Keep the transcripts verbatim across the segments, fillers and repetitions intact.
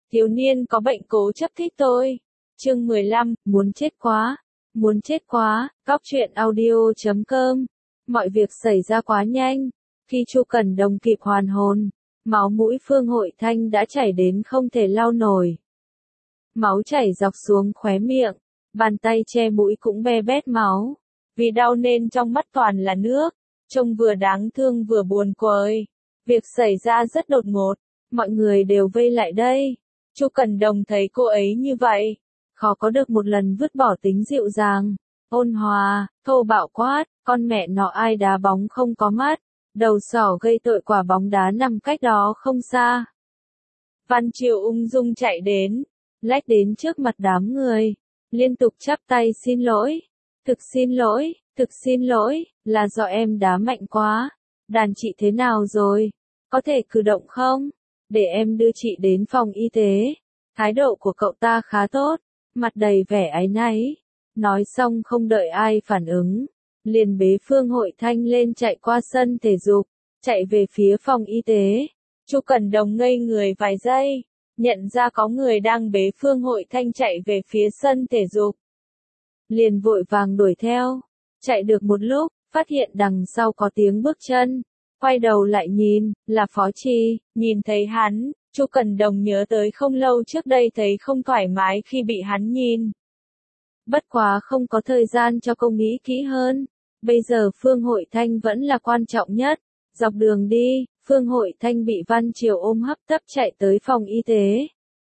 Thiếu niên có bệnh cố chấp thích tôi. Chương mười lăm, muốn chết quá. Muốn chết quá, Cóc truyện audio chấm com. Mọi việc xảy ra quá nhanh. Khi Chu Cẩn Đồng kịp hoàn hồn, máu mũi Phương Hội Thanh đã chảy đến không thể lau nổi. Máu chảy dọc xuống khóe miệng, bàn tay che mũi cũng be bét máu. Vì đau nên trong mắt toàn là nước, trông vừa đáng thương vừa buồn cười. Việc xảy ra rất đột ngột, mọi người đều vây lại đây. Chu Cẩn Đồng thấy cô ấy như vậy, khó có được một lần vứt bỏ tính dịu dàng, ôn hòa, thô bạo quát, con mẹ nó ai đá bóng không có mắt, đầu sỏ gây tội quả bóng đá nằm cách đó không xa. Văn Triều ung dung chạy đến, lách đến trước mặt đám người, liên tục chắp tay xin lỗi, thực xin lỗi, thực xin lỗi, là do em đá mạnh quá, đàn chị thế nào rồi, có thể cử động không? Để em đưa chị đến phòng y tế. Thái độ của cậu ta khá tốt, mặt đầy vẻ áy náy. Nói xong không đợi ai phản ứng, liền bế Phương Hội Thanh lên chạy qua sân thể dục, chạy về phía phòng y tế. Chu Cẩn Đồng ngây người vài giây, nhận ra có người đang bế Phương Hội Thanh chạy về phía sân thể dục. Liền vội vàng đuổi theo, chạy được một lúc, phát hiện đằng sau có tiếng bước chân. Quay đầu lại nhìn, là Phó Chi, nhìn thấy hắn, Chu Cẩn Đồng nhớ tới không lâu trước đây thấy không thoải mái khi bị hắn nhìn. Bất quá không có thời gian cho cô nghĩ kỹ hơn, bây giờ Phương Hội Thanh vẫn là quan trọng nhất. Dọc đường đi, Phương Hội Thanh bị Văn Triều ôm hấp tấp chạy tới phòng y tế.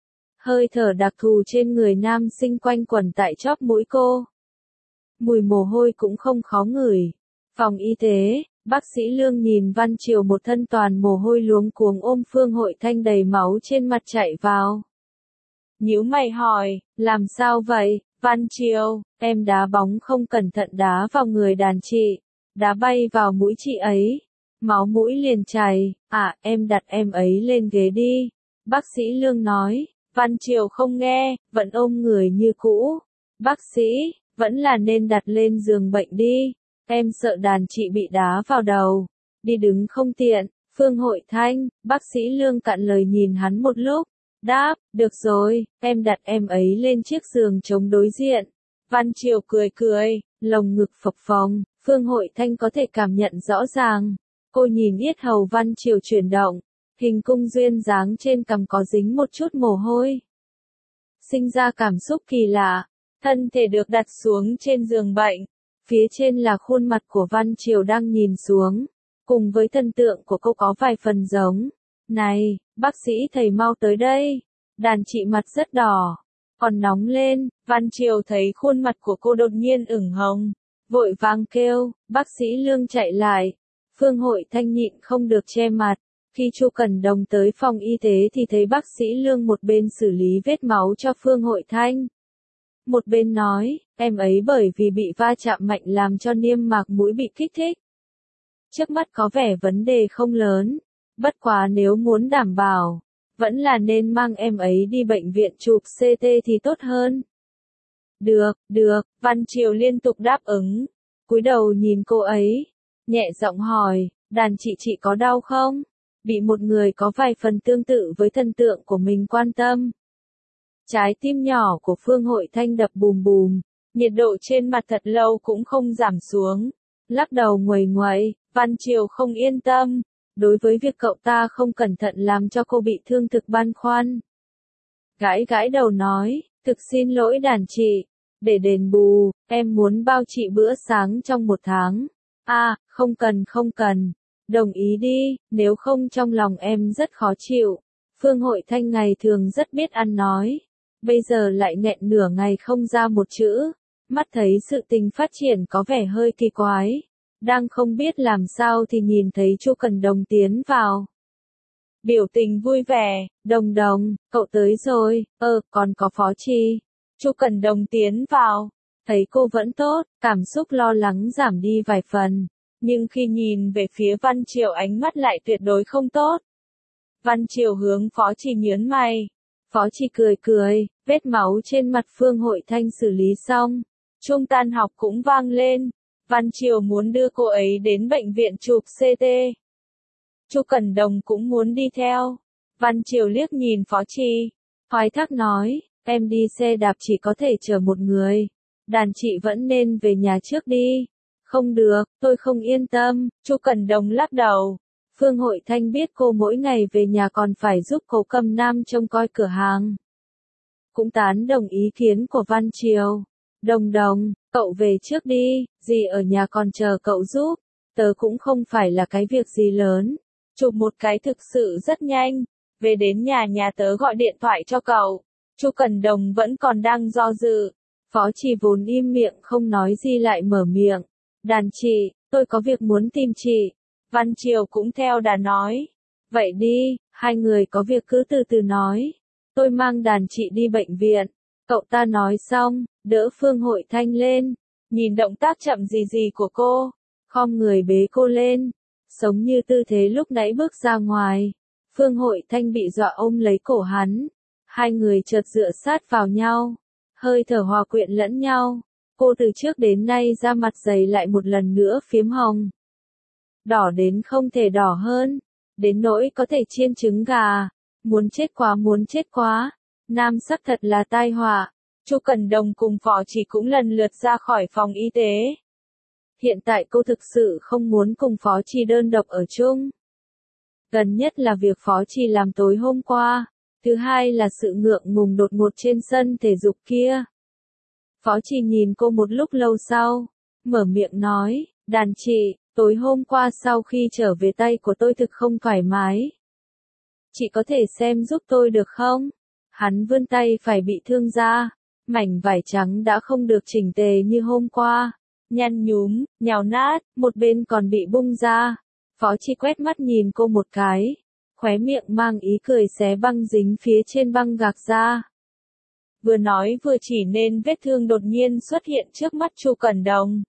Hơi thở đặc thù trên người nam sinh quanh quẩn tại chóp mũi cô. Mùi mồ hôi cũng không khó ngửi. Phòng y tế. Bác sĩ Lương nhìn Văn Triều một thân toàn mồ hôi luống cuống ôm Phương Hội Thanh đầy máu trên mặt chạy vào. Nhíu mày hỏi, làm sao vậy, Văn Triều, em đá bóng không cẩn thận đá vào người đàn chị, đá bay vào mũi chị ấy, máu mũi liền chảy, à, em đặt em ấy lên ghế đi. Bác sĩ Lương nói, Văn Triều không nghe, vẫn ôm người như cũ. Bác sĩ, vẫn là nên đặt lên giường bệnh đi. Em sợ đàn chị bị đá vào đầu, đi đứng không tiện. Phương Hội Thanh, bác sĩ Lương cạn lời nhìn hắn một lúc, đáp, được rồi, em đặt em ấy lên chiếc giường chống đối diện. Văn Triều cười cười, lồng ngực phập phồng, Phương Hội Thanh có thể cảm nhận rõ ràng. Cô nhìn yết hầu Văn Triều chuyển động, hình cung duyên dáng trên cằm có dính một chút mồ hôi. Sinh ra cảm xúc kỳ lạ, thân thể được đặt xuống trên giường bệnh. Phía trên là khuôn mặt của Văn Triều đang nhìn xuống, cùng với thần tượng của cô có vài phần giống. Này, bác sĩ thầy mau tới đây, đàn chị mặt rất đỏ, còn nóng lên. Văn Triều thấy khuôn mặt của cô đột nhiên ửng hồng, vội vàng kêu, bác sĩ Lương chạy lại. Phương Hội Thanh nhịn không được che mặt, khi Chu Cẩn Đồng tới phòng y tế thì thấy bác sĩ Lương một bên xử lý vết máu cho Phương Hội Thanh. Một bên nói, em ấy bởi vì bị va chạm mạnh làm cho niêm mạc mũi bị kích thích. Trước mắt có vẻ vấn đề không lớn, bất quá nếu muốn đảm bảo, vẫn là nên mang em ấy đi bệnh viện chụp xê tê thì tốt hơn. Được, được, Văn Triều liên tục đáp ứng, cúi đầu nhìn cô ấy, nhẹ giọng hỏi, đàn chị chị có đau không? Bị một người có vài phần tương tự với thần tượng của mình quan tâm. Trái tim nhỏ của Phương Hội Thanh đập bùm bùm, nhiệt độ trên mặt thật lâu cũng không giảm xuống. Lắc đầu nguầy nguậy, Văn Triều không yên tâm, đối với việc cậu ta không cẩn thận làm cho cô bị thương thực băn khoăn. Gãi gãi đầu nói, thực xin lỗi đàn chị, để đền bù, em muốn bao chị bữa sáng trong một tháng. À, không cần không cần, đồng ý đi, nếu không trong lòng em rất khó chịu. Phương Hội Thanh ngày thường rất biết ăn nói. Bây giờ lại nghẹn nửa ngày không ra một chữ, mắt thấy sự tình phát triển có vẻ hơi kỳ quái, đang không biết làm sao thì nhìn thấy Chu Cẩn Đồng tiến vào. Biểu tình vui vẻ, Đồng Đồng, cậu tới rồi, ơ, còn có Phó Chi. Chu Cẩn Đồng tiến vào, thấy cô vẫn tốt, cảm xúc lo lắng giảm đi vài phần, nhưng khi nhìn về phía Văn Triều ánh mắt lại tuyệt đối không tốt. Văn Triều hướng Phó Chi nhớn mày. Phó Chi cười cười, vết máu trên mặt Phương Hội Thanh xử lý xong. Chuông tan học cũng vang lên. Văn Triều muốn đưa cô ấy đến bệnh viện chụp xê tê. Chu Cẩn Đồng cũng muốn đi theo. Văn Triều liếc nhìn Phó Chi. Thoái thác nói, em đi xe đạp chỉ có thể chở một người. Đàn chị vẫn nên về nhà trước đi. Không được, tôi không yên tâm, Chu Cẩn Đồng lắc đầu. Phương Hội Thanh biết cô mỗi ngày về nhà còn phải giúp Cố Cầm Nam trông coi cửa hàng. Cũng tán đồng ý kiến của Văn Triều. Đồng Đồng, cậu về trước đi, dì ở nhà còn chờ cậu giúp. Tớ cũng không phải là cái việc gì lớn. Chụp một cái thực sự rất nhanh. Về đến nhà nhà tớ gọi điện thoại cho cậu. Chu Cẩn Đồng vẫn còn đang do dự. Phó Trì vốn im miệng không nói gì lại mở miệng. Đàn chị, tôi có việc muốn tìm chị. Văn Triều cũng theo đà nói. Vậy đi, hai người có việc cứ từ từ nói. Tôi mang đàn chị đi bệnh viện. Cậu ta nói xong, đỡ Phương Hội Thanh lên. Nhìn động tác chậm gì gì của cô. Khom người bế cô lên. Giống như tư thế lúc nãy bước ra ngoài. Phương Hội Thanh bị dọa ôm lấy cổ hắn. Hai người chợt dựa sát vào nhau. Hơi thở hòa quyện lẫn nhau. Cô từ trước đến nay da mặt dày lại một lần nữa phiếm hồng. Đỏ đến không thể đỏ hơn. Đến nỗi có thể chiên trứng gà. Muốn chết quá muốn chết quá. Nam sắc thật là tai họa. Chu Cẩn Đồng cùng Phó Chỉ cũng lần lượt ra khỏi phòng y tế. Hiện tại cô thực sự không muốn cùng Phó Chỉ đơn độc ở chung. Gần nhất là việc Phó Chỉ làm tối hôm qua. Thứ hai là sự ngượng ngùng đột ngột trên sân thể dục kia. Phó Chỉ nhìn cô một lúc lâu sau. Mở miệng nói, đàn chị, tối hôm qua sau khi trở về tay của tôi thực không thoải mái. Chị có thể xem giúp tôi được không? Hắn vươn tay phải bị thương ra. Mảnh vải trắng đã không được chỉnh tề như hôm qua. Nhăn nhúm, nhào nát, một bên còn bị bung ra. Phó Chỉ quét mắt nhìn cô một cái. Khóe miệng mang ý cười xé băng dính phía trên băng gạc ra. Vừa nói vừa chỉ nên vết thương đột nhiên xuất hiện trước mắt Chu Cẩn Đồng.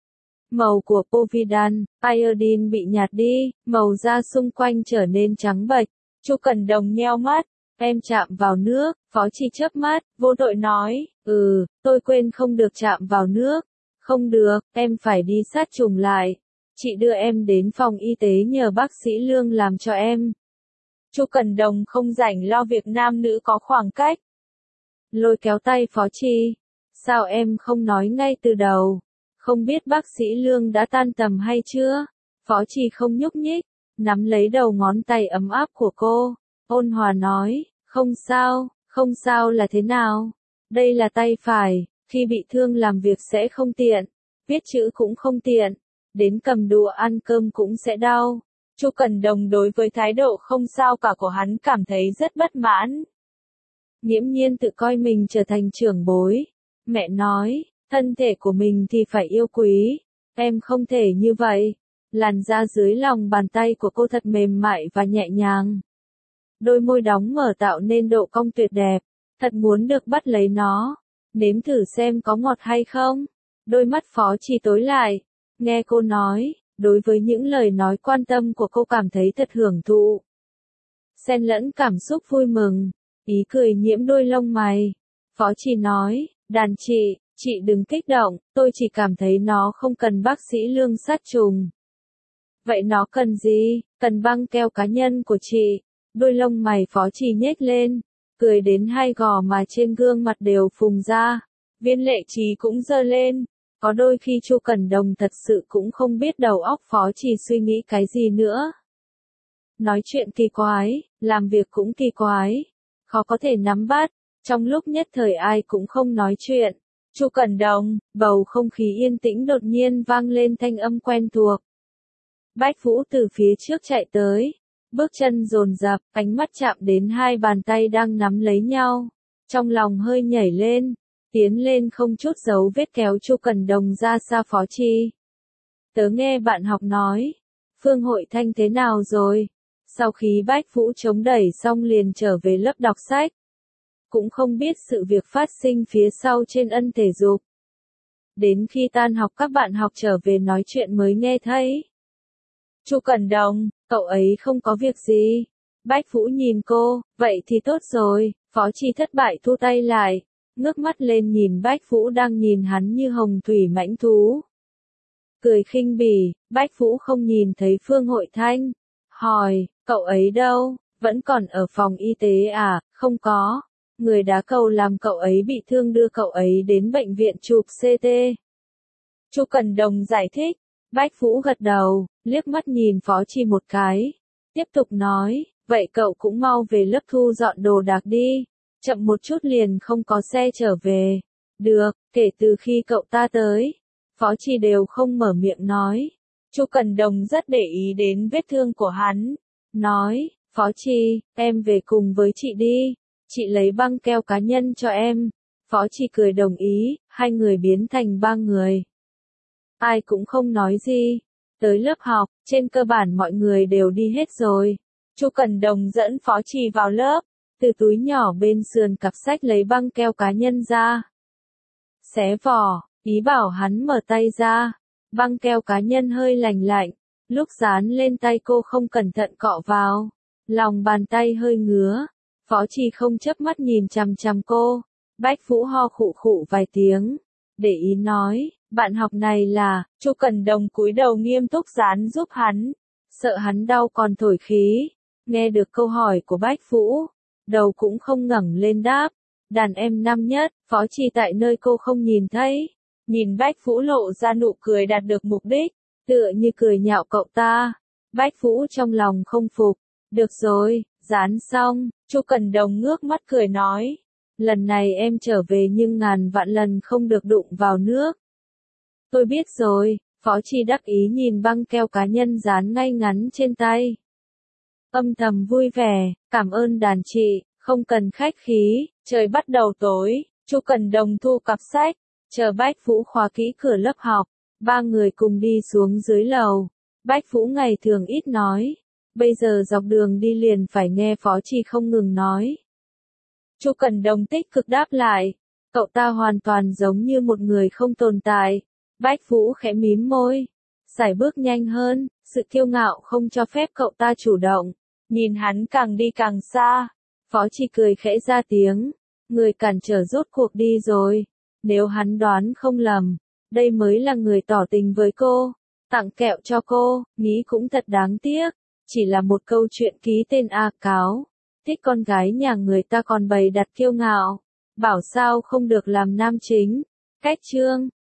Màu của Povidone, iodine bị nhạt đi, màu da xung quanh trở nên trắng bệch. Chu Cẩn Đồng nheo mắt, em chạm vào nước, Phó Chỉ chớp mắt, vô tội nói, ừ, tôi quên không được chạm vào nước. Không được, em phải đi sát trùng lại. Chị đưa em đến phòng y tế nhờ bác sĩ Lương làm cho em. Chu Cẩn Đồng không rảnh lo việc nam nữ có khoảng cách. Lôi kéo tay Phó Chỉ. Sao em không nói ngay từ đầu? Không biết bác sĩ Lương đã tan tầm hay chưa? Phó Chỉ không nhúc nhích, nắm lấy đầu ngón tay ấm áp của cô. Ôn hòa nói, không sao, không sao là thế nào? Đây là tay phải, khi bị thương làm việc sẽ không tiện, viết chữ cũng không tiện, đến cầm đũa ăn cơm cũng sẽ đau. Chu Cẩn Đồng đối với thái độ không sao cả của hắn cảm thấy rất bất mãn. Nghiễm nhiên tự coi mình trở thành trưởng bối. Mẹ nói, thân thể của mình thì phải yêu quý. Em không thể như vậy. Làn da dưới lòng bàn tay của cô thật mềm mại và nhẹ nhàng. Đôi môi đóng mở tạo nên độ cong tuyệt đẹp. Thật muốn được bắt lấy nó. Nếm thử xem có ngọt hay không. Đôi mắt Phó Chỉ tối lại. Nghe cô nói, đối với những lời nói quan tâm của cô cảm thấy thật hưởng thụ. Xen lẫn cảm xúc vui mừng. Ý cười nhiễm đôi lông mày. Phó Chỉ nói, đàn chị, chị đừng kích động, tôi chỉ cảm thấy nó không cần bác sĩ Lương sát trùng. Vậy nó cần gì? Cần băng keo cá nhân của chị. Đôi lông mày Phó Chỉ nhếch lên, cười đến hai gò mà trên gương mặt đều phùng ra. Viên Lệ Trí cũng giơ lên. Có đôi khi Chu Cẩn Đồng thật sự cũng không biết đầu óc Phó Chỉ suy nghĩ cái gì nữa. Nói chuyện kỳ quái, làm việc cũng kỳ quái. Khó có thể nắm bắt, trong lúc nhất thời ai cũng không nói chuyện. Chu Cẩn Đồng, bầu không khí yên tĩnh đột nhiên vang lên thanh âm quen thuộc. Bách Vũ từ phía trước chạy tới, bước chân dồn dập, ánh mắt chạm đến hai bàn tay đang nắm lấy nhau. Trong lòng hơi nhảy lên, tiến lên không chút giấu vết kéo Chu Cẩn Đồng ra xa Phó Chỉ. Tớ nghe bạn học nói, Phương Hội Thanh thế nào rồi? Sau khi Bách Vũ chống đẩy xong liền trở về lớp đọc sách. Cũng không biết sự việc phát sinh phía sau trên ân thể dục. Đến khi tan học các bạn học trở về nói chuyện mới nghe thấy. Chu Cẩn Đồng, cậu ấy không có việc gì. Bách Vũ nhìn cô, vậy thì tốt rồi. Phó Chỉ thất bại thu tay lại, ngước mắt lên nhìn Bách Vũ đang nhìn hắn như hồng thủy mãnh thú. Cười khinh bỉ, Bách Vũ không nhìn thấy Phương Hội Thanh. Hỏi, cậu ấy đâu? Vẫn còn ở phòng y tế à? Không có. người đá cầu làm cậu ấy bị thương đưa cậu ấy đến bệnh viện chụp xê tê. Chu Cần Đồng giải thích. Bách Vũ gật đầu, liếc mắt nhìn Phó Chi một cái. Tiếp tục nói, vậy cậu cũng mau về lớp thu dọn đồ đạc đi. Chậm một chút liền không có xe trở về. Được, kể từ khi cậu ta tới. Phó Chi đều không mở miệng nói. Chu Cần Đồng rất để ý đến vết thương của hắn. Nói, Phó Chi, em về cùng với chị đi. Chị lấy băng keo cá nhân cho em. Phó Chi cười đồng ý, hai người biến thành ba người. Ai cũng không nói gì. Tới lớp học, trên cơ bản mọi người đều đi hết rồi. Chu Cần Đồng dẫn Phó Chi vào lớp, từ túi nhỏ bên sườn cặp sách lấy băng keo cá nhân ra. Xé vỏ, ý bảo hắn mở tay ra. Băng keo cá nhân hơi lành lạnh, lúc dán lên tay cô không cẩn thận cọ vào. Lòng bàn tay hơi ngứa. Phó Chi không chớp mắt nhìn chằm chằm cô. Bách Vũ ho khụ khụ vài tiếng. Để ý nói, bạn học này là, Chu Cần Đồng cúi đầu nghiêm túc dán giúp hắn. Sợ hắn đau còn thổi khí. Nghe được câu hỏi của Bách Vũ, đầu cũng không ngẩng lên đáp. Đàn em năm nhất, Phó Chi tại nơi cô không nhìn thấy. Nhìn Bách Vũ lộ ra nụ cười đạt được mục đích, tựa như cười nhạo cậu ta. Bách Vũ trong lòng không phục. Được rồi, dán xong, Chu Cần Đồng ngước mắt cười nói. Lần này em trở về nhưng ngàn vạn lần không được đụng vào nước. Tôi biết rồi, Phó Chi đắc ý nhìn băng keo cá nhân dán ngay ngắn trên tay. Âm thầm vui vẻ, cảm ơn đàn chị, không cần khách khí, trời bắt đầu tối, Chu Cần Đồng thu cặp sách, chờ Bách Vũ khóa kỹ cửa lớp học, ba người cùng đi xuống dưới lầu. Bách Vũ ngày thường ít nói, bây giờ dọc đường đi liền phải nghe Phó Chi không ngừng nói. Chu Cần Đồng tích cực đáp lại, cậu ta hoàn toàn giống như một người không tồn tại. Bách Vũ khẽ mím môi, sải bước nhanh hơn, sự kiêu ngạo không cho phép cậu ta chủ động. Nhìn hắn càng đi càng xa, Phó Chi cười khẽ ra tiếng, người cản trở rốt cuộc đi rồi. Nếu hắn đoán không lầm, đây mới là người tỏ tình với cô, tặng kẹo cho cô, nghĩ cũng thật đáng tiếc. Chỉ là một câu chuyện ký tên A cáo, thích con gái nhà người ta còn bày đặt kiêu ngạo, bảo sao không được làm nam chính. Cách chương